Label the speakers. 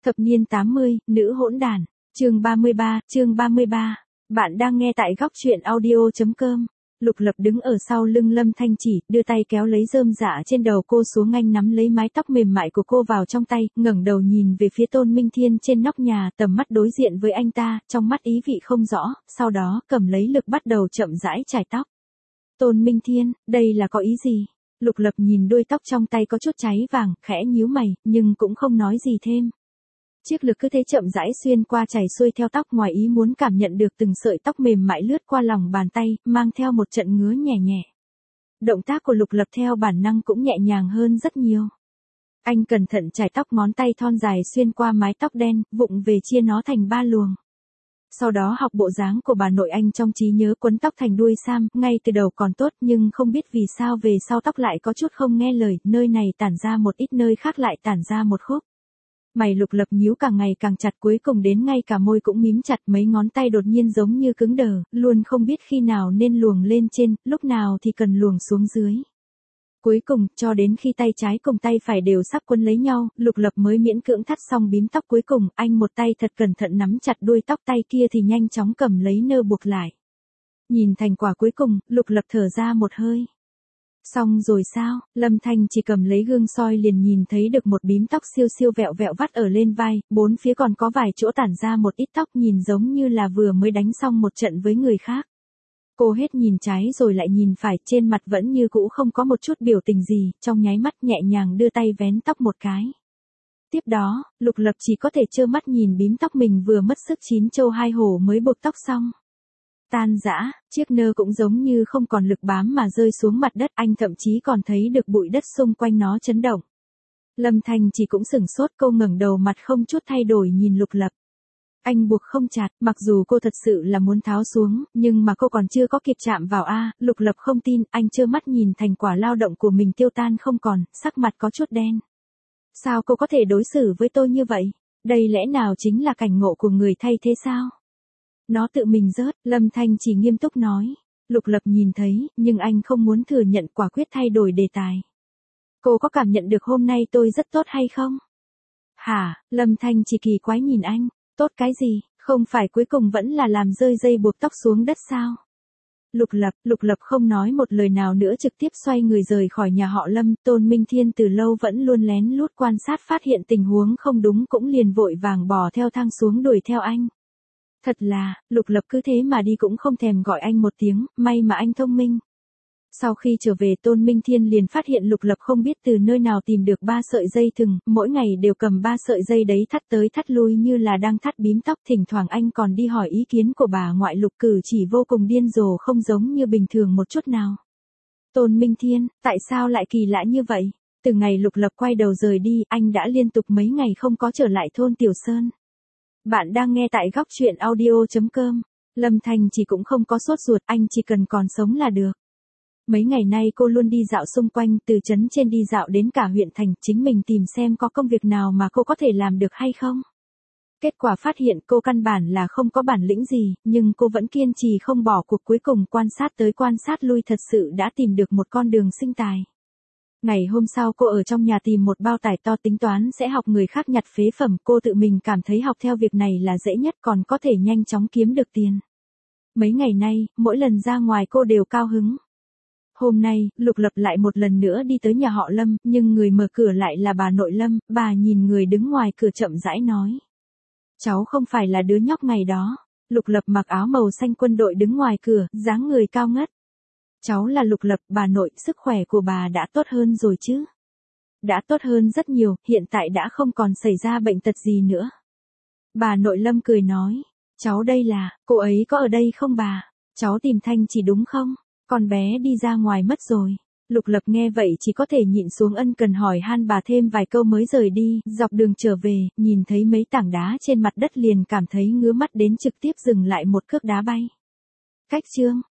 Speaker 1: Thập niên 80, nữ hỗn đản. Chương 33. Bạn đang nghe tại góc truyện audio.com. Lục Lập đứng ở sau lưng Lâm Thanh Chỉ, đưa tay kéo lấy rơm rạ trên đầu cô xuống, anh nắm lấy mái tóc mềm mại của cô vào trong tay, ngẩng đầu nhìn về phía Tôn Minh Thiên trên nóc nhà, tầm mắt đối diện với anh ta, trong mắt ý vị không rõ, sau đó cầm lấy lực bắt đầu chậm rãi chải tóc. Tôn Minh Thiên, đây là có ý gì? Lục Lập nhìn đuôi tóc trong tay có chút cháy vàng, khẽ nhíu mày, nhưng cũng không nói gì thêm. Chiếc lực cứ thế chậm rãi xuyên qua chảy xuôi theo tóc, ngoài ý muốn cảm nhận được từng sợi tóc mềm mại lướt qua lòng bàn tay, mang theo một trận ngứa nhẹ nhẹ. Động tác của Lục Lập theo bản năng cũng nhẹ nhàng hơn rất nhiều. Anh cẩn thận chải tóc, ngón tay thon dài xuyên qua mái tóc đen, vụng về chia nó thành 3 luồng. Sau đó học bộ dáng của bà nội anh trong trí nhớ, quấn tóc thành đuôi sam, ngay từ đầu còn tốt nhưng không biết vì sao về sau tóc lại có chút không nghe lời, nơi này tản ra một ít, nơi khác lại tản ra một khúc. Mày Lục Lập nhíu càng ngày càng chặt, cuối cùng đến ngay cả môi cũng mím chặt, mấy ngón tay đột nhiên giống như cứng đờ, luôn không biết khi nào nên luồng lên trên, lúc nào thì cần luồng xuống dưới. Cuối cùng, cho đến khi tay trái cùng tay phải đều sắp quấn lấy nhau, Lục Lập mới miễn cưỡng thắt xong bím tóc. Cuối cùng, anh một tay thật cẩn thận nắm chặt đuôi tóc, tay kia thì nhanh chóng cầm lấy nơ buộc lại. Nhìn thành quả cuối cùng, Lục Lập thở ra một hơi. Xong rồi sao? Lâm Thanh chỉ cầm lấy gương soi liền nhìn thấy được một bím tóc siêu siêu vẹo vẹo vắt ở lên vai, bốn phía còn có vài chỗ tản ra một ít tóc, nhìn giống như là vừa mới đánh xong một trận với người khác. Cô hết nhìn trái rồi lại nhìn phải, trên mặt vẫn như cũ không có một chút biểu tình gì, trong nháy mắt nhẹ nhàng đưa tay vén tóc một cái. Tiếp đó, Lục Lập chỉ có thể trơ mắt nhìn bím tóc mình vừa mất sức chín châu hai hổ mới buộc tóc xong. Tan rã, chiếc nơ cũng giống như không còn lực bám mà rơi xuống mặt đất, anh thậm chí còn thấy được bụi đất xung quanh nó chấn động. Lâm Thanh chỉ cũng sửng sốt, cô ngẩng đầu, mặt không chút thay đổi nhìn Lục Lập. Anh buộc không chặt, mặc dù cô thật sự là muốn tháo xuống, nhưng mà cô còn chưa có kịp chạm vào Lục Lập không tin, anh trơ mắt nhìn thành quả lao động của mình tiêu tan không còn, sắc mặt có chút đen. Sao cô có thể đối xử với tôi như vậy? Đây lẽ nào chính là cảnh ngộ của người thay thế sao? Nó tự mình rớt, Lâm Thanh chỉ nghiêm túc nói. Lục Lập nhìn thấy, nhưng anh không muốn thừa nhận, quả quyết thay đổi đề tài. Cô có cảm nhận được hôm nay tôi rất tốt hay không? Hả? Lâm Thanh chỉ kỳ quái nhìn anh. Tốt cái gì? Không phải cuối cùng vẫn là làm rơi dây buộc tóc xuống đất sao? Lục Lập không nói một lời nào nữa, trực tiếp xoay người rời khỏi nhà họ Lâm. Tôn Minh Thiên từ lâu vẫn luôn lén lút quan sát, phát hiện tình huống không đúng cũng liền vội vàng bò theo thang xuống đuổi theo anh. Thật là, Lục Lập cứ thế mà đi cũng không thèm gọi anh một tiếng, may mà anh thông minh. Sau khi trở về, Tôn Minh Thiên liền phát hiện Lục Lập không biết từ nơi nào tìm được 3 sợi dây thừng, mỗi ngày đều cầm 3 sợi dây đấy thắt tới thắt lui như là đang thắt bím tóc, thỉnh thoảng anh còn đi hỏi ý kiến của bà ngoại, Lục cử chỉ vô cùng điên rồ, không giống như bình thường một chút nào. Tôn Minh Thiên, tại sao lại kỳ lạ như vậy? Từ ngày Lục Lập quay đầu rời đi, anh đã liên tục mấy ngày không có trở lại thôn Tiểu Sơn. Bạn đang nghe tại góc truyện audio.com. Lâm Thanh chỉ cũng không có sốt ruột, anh chỉ cần còn sống là được. Mấy ngày nay cô luôn đi dạo xung quanh, từ trấn trên đi dạo đến cả huyện thành, chính mình tìm xem có công việc nào mà cô có thể làm được hay không. Kết quả phát hiện cô căn bản là không có bản lĩnh gì, nhưng cô vẫn kiên trì không bỏ cuộc, cuối cùng quan sát tới quan sát lui thật sự đã tìm được một con đường sinh tài. Ngày hôm sau cô ở trong nhà tìm một bao tải to, tính toán sẽ học người khác nhặt phế phẩm, cô tự mình cảm thấy học theo việc này là dễ nhất, còn có thể nhanh chóng kiếm được tiền. Mấy ngày nay, mỗi lần ra ngoài cô đều cao hứng. Hôm nay, Lục Lập lại một lần nữa đi tới nhà họ Lâm, nhưng người mở cửa lại là bà nội Lâm. Bà nhìn người đứng ngoài cửa chậm rãi nói. Cháu không phải là đứa nhóc ngày đó. Lục Lập mặc áo màu xanh quân đội đứng ngoài cửa, dáng người cao ngất. Cháu là Lục Lập, bà nội, sức khỏe của bà đã tốt hơn rồi chứ? Đã tốt hơn rất nhiều, hiện tại đã không còn xảy ra bệnh tật gì nữa. Bà nội Lâm cười nói. Cháu đây là, cô ấy có ở đây không bà? Cháu tìm Thanh chỉ đúng không? Con bé đi ra ngoài mất rồi. Lục Lập nghe vậy chỉ có thể nhịn xuống ân cần hỏi han bà thêm vài câu mới rời đi. Dọc đường trở về, nhìn thấy mấy tảng đá trên mặt đất liền cảm thấy ngứa mắt đến trực tiếp dừng lại một cước đá bay. Cách chương.